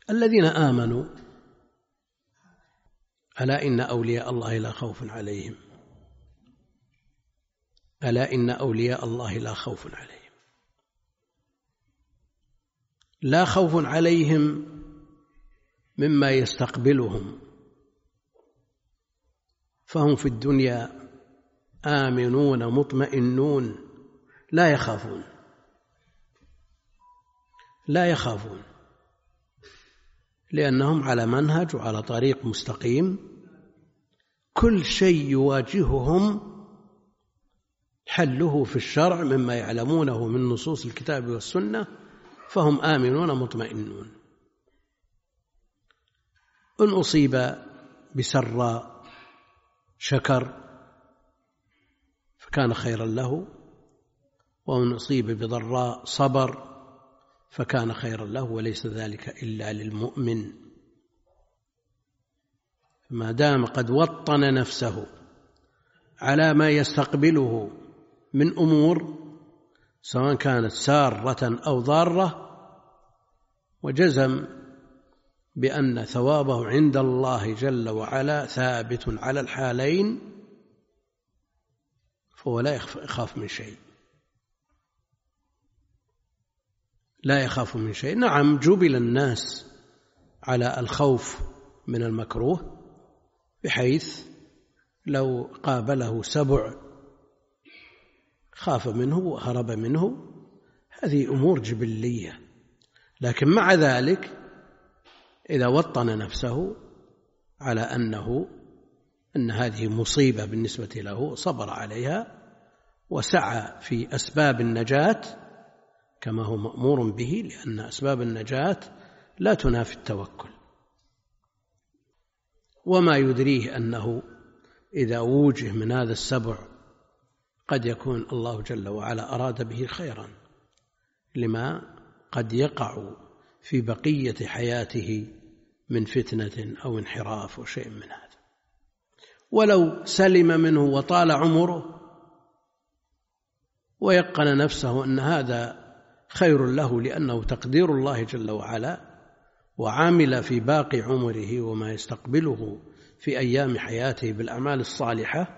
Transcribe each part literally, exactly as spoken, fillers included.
الذين آمنوا ألا إن أولياء الله لا خوف عليهم ألا إن أولياء الله لا خوف عليهم لا خوف عليهم مما يستقبلهم، فهم في الدنيا آمنون مطمئنون لا يخافون لا يخافون لأنهم على منهج وعلى طريق مستقيم، كل شيء يواجههم حله في الشرع مما يعلمونه من نصوص الكتاب والسنة، فهم آمنون مطمئنون. إن أصيب بسراء شكر فكان خيرا له، وإن أصيب بضراء صبر فكان خيرا له، وليس ذلك إلا للمؤمن. ما دام قد وطن نفسه على ما يستقبله من أمور سواء كانت سارة أو ضارة، وجزم بأن ثوابه عند الله جل وعلا ثابت على الحالين، فهو لا يخاف من شيء لا يخاف من شيء. نعم، جبل الناس على الخوف من المكروه، بحيث لو قابله سبع خاف منه وهرب منه، هذه أمور جبلية. لكن مع ذلك إذا وطن نفسه على أنه أن هذه مصيبة بالنسبة له صبر عليها وسعى في أسباب النجاة كما هو مأمور به، لأن أسباب النجاة لا تنافي التوكل. وما يدريه أنه إذا وجه من هذا السبع قد يكون الله جل وعلا أراد به خيرا، لما قد يقع في بقية حياته من فتنة أو انحراف وشيء من هذا. ولو سلم منه وطال عمره ويقن نفسه أن هذا خير له لأنه تقدير الله جل وعلا، وعامل في باقي عمره وما يستقبله في أيام حياته بالأعمال الصالحة،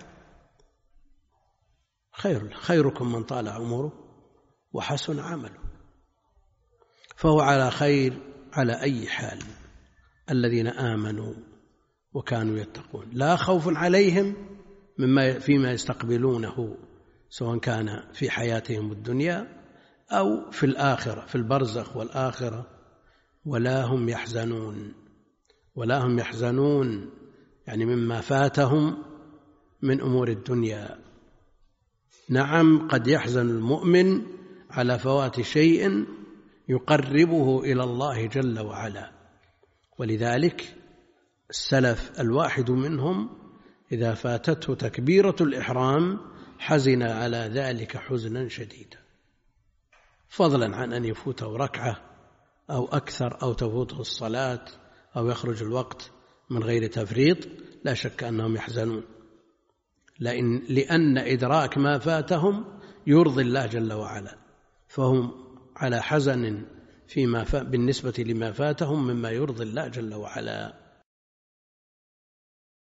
خير خيركم من طال عمره وحسن عمله، فهو على خير على أي حال. الذين آمنوا وكانوا يتقون لا خوف عليهم مما فيما يستقبلونه، سواء كان في حياتهم الدنيا أو في الآخرة، في البرزخ والآخرة، ولا هم يحزنون ولا هم يحزنون يعني مما فاتهم من أمور الدنيا. نعم، قد يحزن المؤمن على فوات شيء يقربه إلى الله جل وعلا، ولذلك السلف الواحد منهم إذا فاتته تكبيرة الإحرام حزن على ذلك حزنا شديدا، فضلا عن أن يفوته ركعة أو أكثر، أو تفوته الصلاة، أو يخرج الوقت من غير تفريط، لا شك أنهم يحزنون، لأن, لأن إدراك ما فاتهم يرضي الله جل وعلا، فهم على حزن فيما بالنسبة لما فاتهم مما يرضي الله جل وعلا.